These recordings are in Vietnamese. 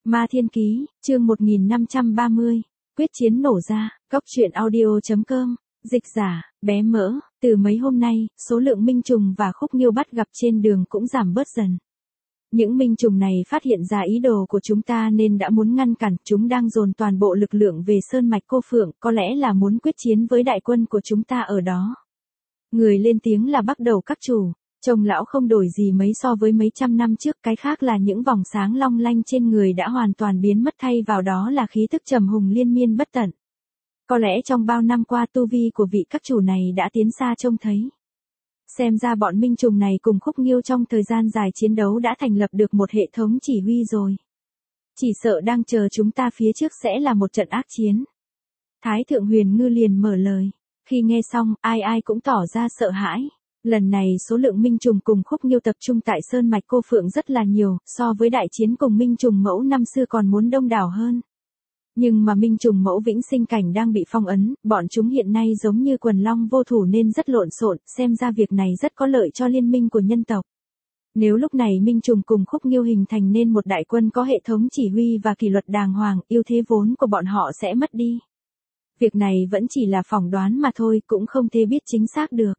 Ma Thiên Ký, chương 1530, quyết chiến nổ ra, góc truyện audio.com, dịch giả, bé mỡ, từ mấy hôm nay, số lượng minh trùng và khúc nghiêu bắt gặp trên đường cũng giảm bớt dần. Những minh trùng này phát hiện ra ý đồ của chúng ta nên đã muốn ngăn cản, chúng đang dồn toàn bộ lực lượng về Sơn Mạch Cô Phượng, có lẽ là muốn quyết chiến với đại quân của chúng ta ở đó. Người lên tiếng là bắt đầu các chủ. Trông lão không đổi gì mấy so với mấy trăm năm trước, cái khác là những vòng sáng long lanh trên người đã hoàn toàn biến mất, thay vào đó là khí tức trầm hùng liên miên bất tận. Có lẽ trong bao năm qua tu vi của vị các chủ này đã tiến xa trông thấy. Xem ra bọn minh trùng này cùng khúc nghiêu trong thời gian dài chiến đấu đã thành lập được một hệ thống chỉ huy rồi. Chỉ sợ đang chờ chúng ta phía trước sẽ là một trận ác chiến. Thái thượng Huyền Ngư liền mở lời. Khi nghe xong, ai ai cũng tỏ ra sợ hãi. Lần này số lượng minh trùng cùng khúc nghiêu tập trung tại Sơn Mạch Cô Phượng rất là nhiều, so với đại chiến cùng minh trùng mẫu năm xưa còn muốn đông đảo hơn. Nhưng mà minh trùng mẫu vĩnh sinh cảnh đang bị phong ấn, bọn chúng hiện nay giống như quần long vô thủ nên rất lộn xộn, xem ra việc này rất có lợi cho liên minh của nhân tộc. Nếu lúc này minh trùng cùng khúc nghiêu hình thành nên một đại quân có hệ thống chỉ huy và kỷ luật đàng hoàng, ưu thế vốn của bọn họ sẽ mất đi. Việc này vẫn chỉ là phỏng đoán mà thôi, cũng không thể biết chính xác được.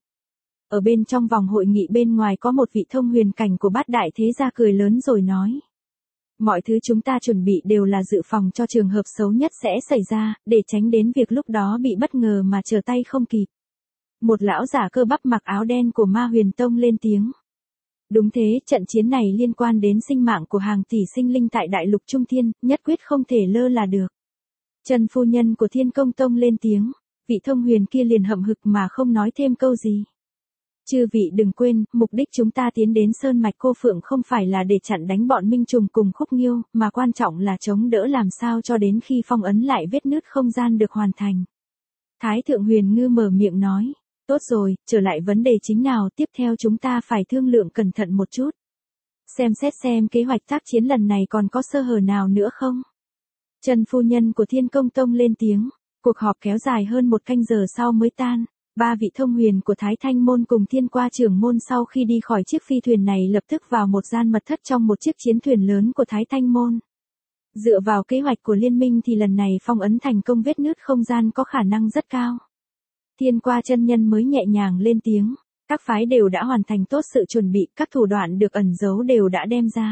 Ở bên trong vòng hội nghị bên ngoài có một vị thông huyền cảnh của bát đại thế gia cười lớn rồi nói. Mọi thứ chúng ta chuẩn bị đều là dự phòng cho trường hợp xấu nhất sẽ xảy ra, để tránh đến việc lúc đó bị bất ngờ mà trở tay không kịp. Một lão giả cơ bắp mặc áo đen của Ma Huyền Tông lên tiếng. Đúng thế, trận chiến này liên quan đến sinh mạng của hàng tỷ sinh linh tại Đại Lục Trung Thiên, nhất quyết không thể lơ là được. Trần phu nhân của Thiên Công Tông lên tiếng, vị thông huyền kia liền hậm hực mà không nói thêm câu gì. Chư vị đừng quên, mục đích chúng ta tiến đến Sơn Mạch Cô Phượng không phải là để chặn đánh bọn minh trùng cùng khúc nghiêu, mà quan trọng là chống đỡ làm sao cho đến khi phong ấn lại vết nứt không gian được hoàn thành. Thái thượng Huyền Ngư mở miệng nói, tốt rồi, trở lại vấn đề chính nào, tiếp theo chúng ta phải thương lượng cẩn thận một chút. Xem xét xem kế hoạch tác chiến lần này còn có sơ hở nào nữa không? Trần phu nhân của Thiên Công Tông lên tiếng, cuộc họp kéo dài hơn một canh giờ sau mới tan. Ba vị thông huyền của Thái Thanh Môn cùng Thiên Qua trưởng môn sau khi đi khỏi chiếc phi thuyền này lập tức vào một gian mật thất trong một chiếc chiến thuyền lớn của Thái Thanh Môn. Dựa vào kế hoạch của liên minh thì lần này phong ấn thành công vết nứt không gian có khả năng rất cao. Thiên Qua chân nhân mới nhẹ nhàng lên tiếng, các phái đều đã hoàn thành tốt sự chuẩn bị, các thủ đoạn được ẩn giấu đều đã đem ra.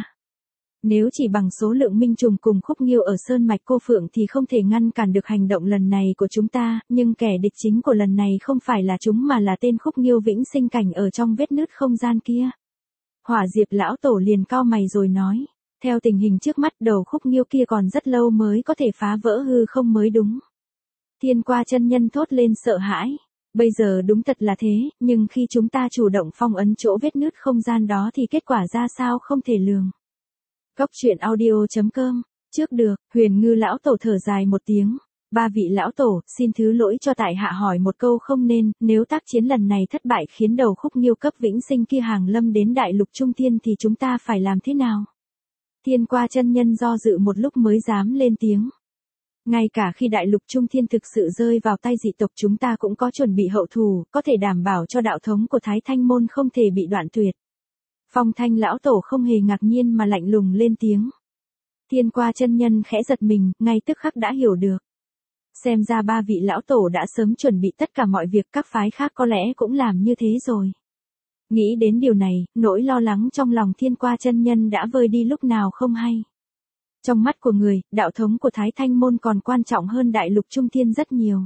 Nếu chỉ bằng số lượng minh trùng cùng khúc nghiêu ở Sơn Mạch Cô Phượng thì không thể ngăn cản được hành động lần này của chúng ta, nhưng kẻ địch chính của lần này không phải là chúng mà là tên khúc nghiêu vĩnh sinh cảnh ở trong vết nứt không gian kia. Hỏa Diệp lão tổ liền cau mày rồi nói, theo tình hình trước mắt đầu khúc nghiêu kia còn rất lâu mới có thể phá vỡ hư không mới đúng. Thiên Qua chân nhân thốt lên sợ hãi. Bây giờ đúng thật là thế, nhưng khi chúng ta chủ động phong ấn chỗ vết nứt không gian đó thì kết quả ra sao không thể lường. Góc truyện audio.com, trước được, Huyền Ngư lão tổ thở dài một tiếng. Ba vị lão tổ, xin thứ lỗi cho tại hạ hỏi một câu không nên, nếu tác chiến lần này thất bại khiến đầu khúc nghiêu cấp vĩnh sinh kia hàng lâm đến Đại Lục Trung Thiên thì chúng ta phải làm thế nào? Thiên Qua chân nhân do dự một lúc mới dám lên tiếng. Ngay cả khi Đại Lục Trung Thiên thực sự rơi vào tay dị tộc chúng ta cũng có chuẩn bị hậu thù, có thể đảm bảo cho đạo thống của Thái Thanh Môn không thể bị đoạn tuyệt. Phong Thanh lão tổ không hề ngạc nhiên mà lạnh lùng lên tiếng. Thiên Qua chân nhân khẽ giật mình, ngay tức khắc đã hiểu được. Xem ra ba vị lão tổ đã sớm chuẩn bị tất cả mọi việc, các phái khác có lẽ cũng làm như thế rồi. Nghĩ đến điều này, nỗi lo lắng trong lòng Thiên Qua chân nhân đã vơi đi lúc nào không hay. Trong mắt của người, đạo thống của Thái Thanh Môn còn quan trọng hơn Đại Lục Trung Thiên rất nhiều.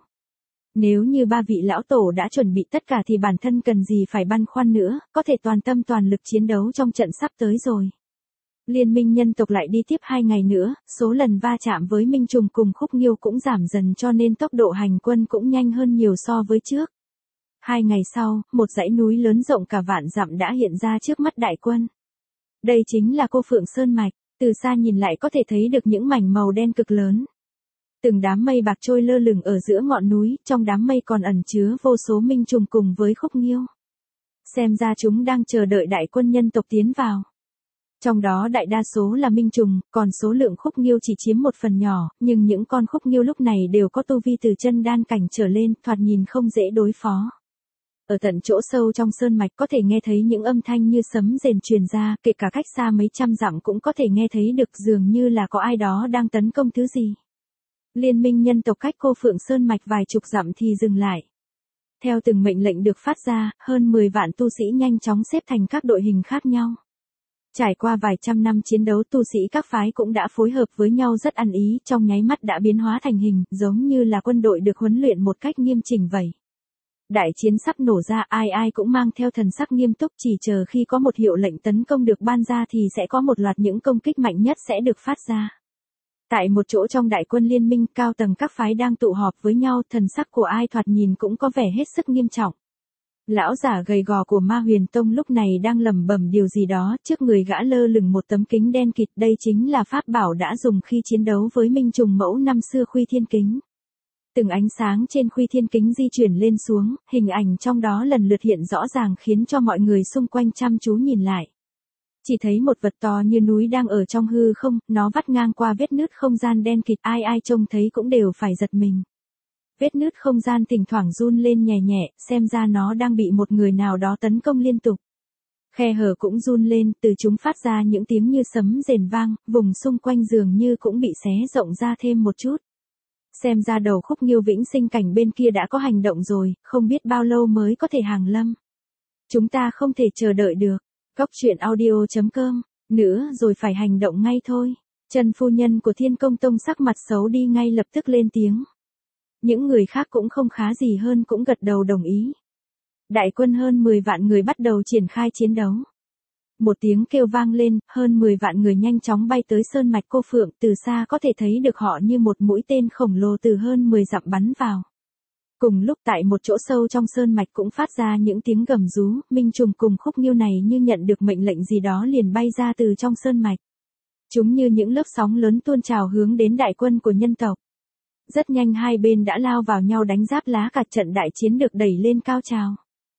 Nếu như ba vị lão tổ đã chuẩn bị tất cả thì bản thân cần gì phải băn khoăn nữa, có thể toàn tâm toàn lực chiến đấu trong trận sắp tới rồi. Liên minh nhân tộc lại đi tiếp 2 ngày nữa, số lần va chạm với minh trùng cùng khúc nghiêu cũng giảm dần cho nên tốc độ hành quân cũng nhanh hơn nhiều so với trước. 2 ngày sau, một dãy núi lớn rộng cả vạn dặm đã hiện ra trước mắt đại quân. Đây chính là Cô Phượng Sơn Mạch, từ xa nhìn lại có thể thấy được những mảnh màu đen cực lớn. Từng đám mây bạc trôi lơ lửng ở giữa ngọn núi, trong đám mây còn ẩn chứa vô số minh trùng cùng với khúc nghiêu. Xem ra chúng đang chờ đợi đại quân nhân tộc tiến vào. Trong đó đại đa số là minh trùng, còn số lượng khúc nghiêu chỉ chiếm một phần nhỏ, nhưng những con khúc nghiêu lúc này đều có tu vi từ chân đan cảnh trở lên, thoạt nhìn không dễ đối phó. Ở tận chỗ sâu trong sơn mạch có thể nghe thấy những âm thanh như sấm rền truyền ra, kể cả cách xa mấy trăm dặm cũng có thể nghe thấy được, dường như là có ai đó đang tấn công thứ gì. Liên minh nhân tộc cách Cô Phượng Sơn mạch vài chục dặm thì dừng lại. Theo từng mệnh lệnh được phát ra, hơn 10 vạn tu sĩ nhanh chóng xếp thành các đội hình khác nhau. Trải qua vài trăm năm chiến đấu, tu sĩ các phái cũng đã phối hợp với nhau rất ăn ý, trong nháy mắt đã biến hóa thành hình, giống như là quân đội được huấn luyện một cách nghiêm chỉnh vậy. Đại chiến sắp nổ ra, ai ai cũng mang theo thần sắc nghiêm túc, chỉ chờ khi có một hiệu lệnh tấn công được ban ra thì sẽ có một loạt những công kích mạnh nhất sẽ được phát ra. Tại một chỗ trong đại quân liên minh, cao tầng các phái đang tụ họp với nhau, thần sắc của ai thoạt nhìn cũng có vẻ hết sức nghiêm trọng. Lão giả gầy gò của Ma Huyền Tông lúc này đang lẩm bẩm điều gì đó, trước người gã lơ lửng một tấm kính đen kịt, đây chính là pháp bảo đã dùng khi chiến đấu với Minh Trùng Mẫu năm xưa Khuy Thiên Kính. Từng ánh sáng trên Khuy Thiên Kính di chuyển lên xuống, hình ảnh trong đó lần lượt hiện rõ ràng khiến cho mọi người xung quanh chăm chú nhìn lại. Chỉ thấy một vật to như núi đang ở trong hư không, nó vắt ngang qua vết nứt không gian đen kịt, ai ai trông thấy cũng đều phải giật mình. Vết nứt không gian thỉnh thoảng run lên nhẹ nhẹ, xem ra nó đang bị một người nào đó tấn công liên tục. Khe hở cũng run lên, từ chúng phát ra những tiếng như sấm rền vang, vùng xung quanh dường như cũng bị xé rộng ra thêm một chút. Xem ra đầu Khúc Nghiêu Vĩnh Sinh cảnh bên kia đã có hành động rồi, không biết bao lâu mới có thể hàng lâm. Chúng ta không thể chờ đợi được. Cóc truyện audio.com, nữa rồi phải hành động ngay thôi. Trần phu nhân của Thiên Công Tông sắc mặt xấu đi ngay lập tức lên tiếng. Những người khác cũng không khá gì hơn cũng gật đầu đồng ý. Đại quân hơn 10 vạn người bắt đầu triển khai chiến đấu. Một tiếng kêu vang lên, hơn 10 vạn người nhanh chóng bay tới sơn mạch Cô Phượng, từ xa có thể thấy được họ như một mũi tên khổng lồ từ hơn 10 dặm bắn vào. Cùng lúc tại một chỗ sâu trong sơn mạch cũng phát ra những tiếng gầm rú, Minh Trùng cùng Khúc Nghiêu này như nhận được mệnh lệnh gì đó liền bay ra từ trong sơn mạch. Chúng như những lớp sóng lớn tuôn trào hướng đến đại quân của nhân tộc. Rất nhanh hai bên đã lao vào nhau đánh giáp lá, cả trận đại chiến được đẩy lên cao trào.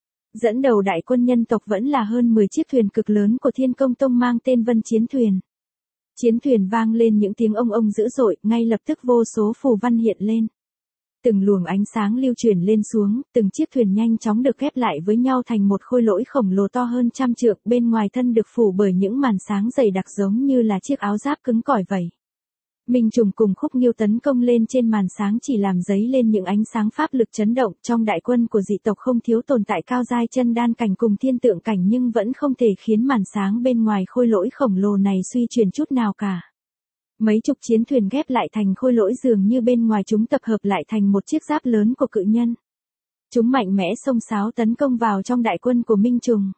Dẫn đầu đại quân nhân tộc vẫn là hơn 10 chiếc thuyền cực lớn của Thiên Công Tông mang tên Vân Chiến Thuyền. Chiến thuyền vang lên những tiếng ông ông dữ dội, ngay lập tức vô số phù văn hiện lên. Từng luồng ánh sáng lưu chuyển lên xuống, từng chiếc thuyền nhanh chóng được ghép lại với nhau thành một khôi lỗi khổng lồ to hơn trăm trượng, bên ngoài thân được phủ bởi những màn sáng dày đặc giống như là chiếc áo giáp cứng cỏi vậy. Minh Trùng cùng Khúc Nghiêu tấn công lên trên màn sáng chỉ làm dấy lên những ánh sáng pháp lực chấn động, trong đại quân của dị tộc không thiếu tồn tại cao giai chân đan cảnh cùng thiên tượng cảnh nhưng vẫn không thể khiến màn sáng bên ngoài khôi lỗi khổng lồ này suy chuyển chút nào cả. Mấy chục chiến thuyền ghép lại thành khôi lỗi dường như bên ngoài chúng tập hợp lại thành một chiếc giáp lớn của cự nhân. Chúng mạnh mẽ xông xáo tấn công vào trong đại quân của Minh Trùng.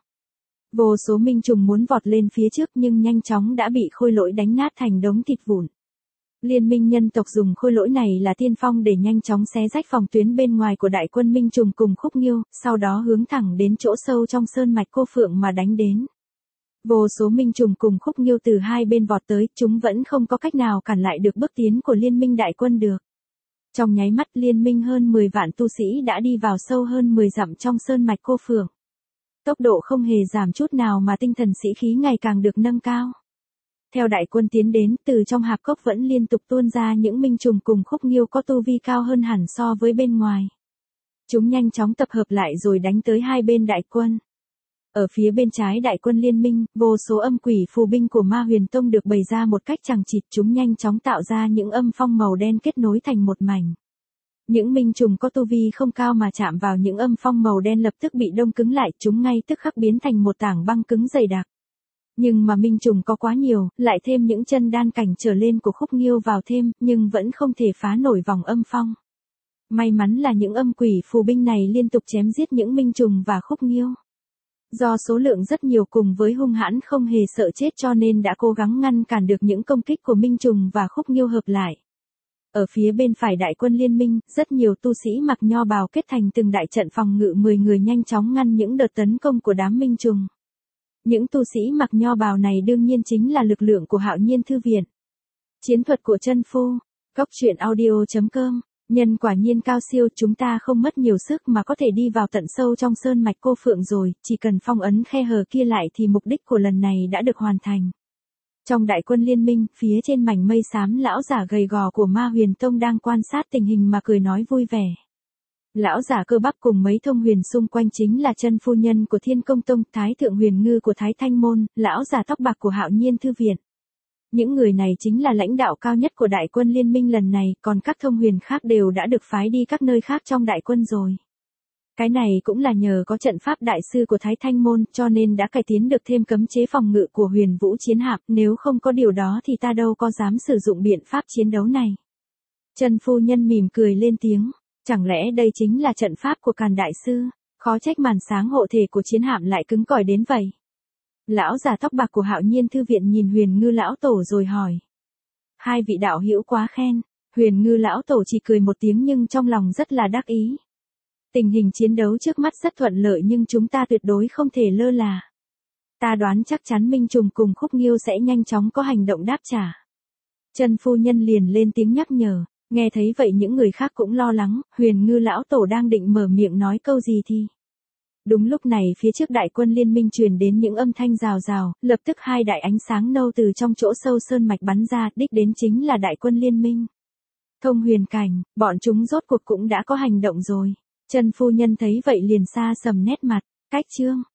Vô số Minh Trùng muốn vọt lên phía trước nhưng nhanh chóng đã bị khôi lỗi đánh nát thành đống thịt vụn. Liên minh nhân tộc dùng khôi lỗi này là tiên phong để nhanh chóng xé rách phòng tuyến bên ngoài của đại quân Minh Trùng cùng Khúc Nghiêu, sau đó hướng thẳng đến chỗ sâu trong sơn mạch Cô Phượng mà đánh đến. Vô số Minh Trùng cùng Khúc Nghiêu từ hai bên vọt tới, chúng vẫn không có cách nào cản lại được bước tiến của liên minh đại quân được. Trong nháy mắt liên minh hơn 10 vạn tu sĩ đã đi vào sâu hơn 10 dặm trong sơn mạch Cô Phượng. Tốc độ không hề giảm chút nào mà tinh thần sĩ khí ngày càng được nâng cao. Theo đại quân tiến đến, từ trong hạp cốc vẫn liên tục tuôn ra những Minh Trùng cùng Khúc Nghiêu có tu vi cao hơn hẳn so với bên ngoài. Chúng nhanh chóng tập hợp lại rồi đánh tới hai bên đại quân. Ở phía bên trái đại quân liên minh, vô số âm quỷ phù binh của Ma Huyền Tông được bày ra một cách chằng chịt, chúng nhanh chóng tạo ra những âm phong màu đen kết nối thành một mảnh. Những Minh Trùng có tu vi không cao mà chạm vào những âm phong màu đen lập tức bị đông cứng lại, chúng ngay tức khắc biến thành một tảng băng cứng dày đặc. Nhưng mà Minh Trùng có quá nhiều, lại thêm những chân đan cảnh trở lên của Khúc Nghiêu vào thêm, nhưng vẫn không thể phá nổi vòng âm phong. May mắn là những âm quỷ phù binh này liên tục chém giết những Minh Trùng và Khúc Nghiêu. Do số lượng rất nhiều cùng với hung hãn không hề sợ chết cho nên đã cố gắng ngăn cản được những công kích của Minh Trùng và Khúc Nghiêu hợp lại. Ở phía bên phải đại quân liên minh, rất nhiều tu sĩ mặc nho bào kết thành từng đại trận phòng ngự 10 người nhanh chóng ngăn những đợt tấn công của đám Minh Trùng. Những tu sĩ mặc nho bào này đương nhiên chính là lực lượng của Hạo Nhiên Thư Viện. Chiến thuật của chân phu, cóc truyện audio.com, nhân quả nhiên cao siêu, chúng ta không mất nhiều sức mà có thể đi vào tận sâu trong sơn mạch Cô Phượng rồi, chỉ cần phong ấn khe hở kia lại thì mục đích của lần này đã được hoàn thành. Trong đại quân liên minh, phía trên mảnh mây xám lão giả gầy gò của Ma Huyền Tông đang quan sát tình hình mà cười nói vui vẻ. Lão giả Cơ Bắp cùng mấy thông huyền xung quanh chính là chân phu nhân của Thiên Công Tông, Thái Thượng Huyền Ngư của Thái Thanh Môn, lão già tóc bạc của Hạo Nhiên Thư Viện. Những người này chính là lãnh đạo cao nhất của đại quân liên minh lần này, còn các thông huyền khác đều đã được phái đi các nơi khác trong đại quân rồi. Cái này cũng là nhờ có trận pháp đại sư của Thái Thanh Môn, cho nên đã cải tiến được thêm cấm chế phòng ngự của Huyền Vũ chiến hạm, nếu không có điều đó thì ta đâu có dám sử dụng biện pháp chiến đấu này. Trần phu nhân mỉm cười lên tiếng, chẳng lẽ đây chính là trận pháp của Càn đại sư, khó trách màn sáng hộ thể của chiến hạm lại cứng cỏi đến vậy. Lão già tóc bạc của Hạo Nhiên Thư Viện nhìn Huyền Ngư lão tổ rồi hỏi. Hai vị đạo hữu quá khen, Huyền Ngư lão tổ chỉ cười một tiếng nhưng trong lòng rất là đắc ý. Tình hình chiến đấu trước mắt rất thuận lợi nhưng chúng ta tuyệt đối không thể lơ là. Ta đoán chắc chắn Minh Trùng cùng Khúc Nghiêu sẽ nhanh chóng có hành động đáp trả. Trần phu nhân liền lên tiếng nhắc nhở, nghe thấy vậy những người khác cũng lo lắng, Huyền Ngư lão tổ đang định mở miệng nói câu gì thì. Đúng lúc này phía trước đại quân liên minh truyền đến những âm thanh rào rào, lập tức hai đại ánh sáng nâu từ trong chỗ sâu sơn mạch bắn ra, đích đến chính là đại quân liên minh. Thông huyền cảnh, bọn chúng rốt cuộc cũng đã có hành động rồi. Trần phu nhân thấy vậy liền xa sầm nét mặt, cách chương.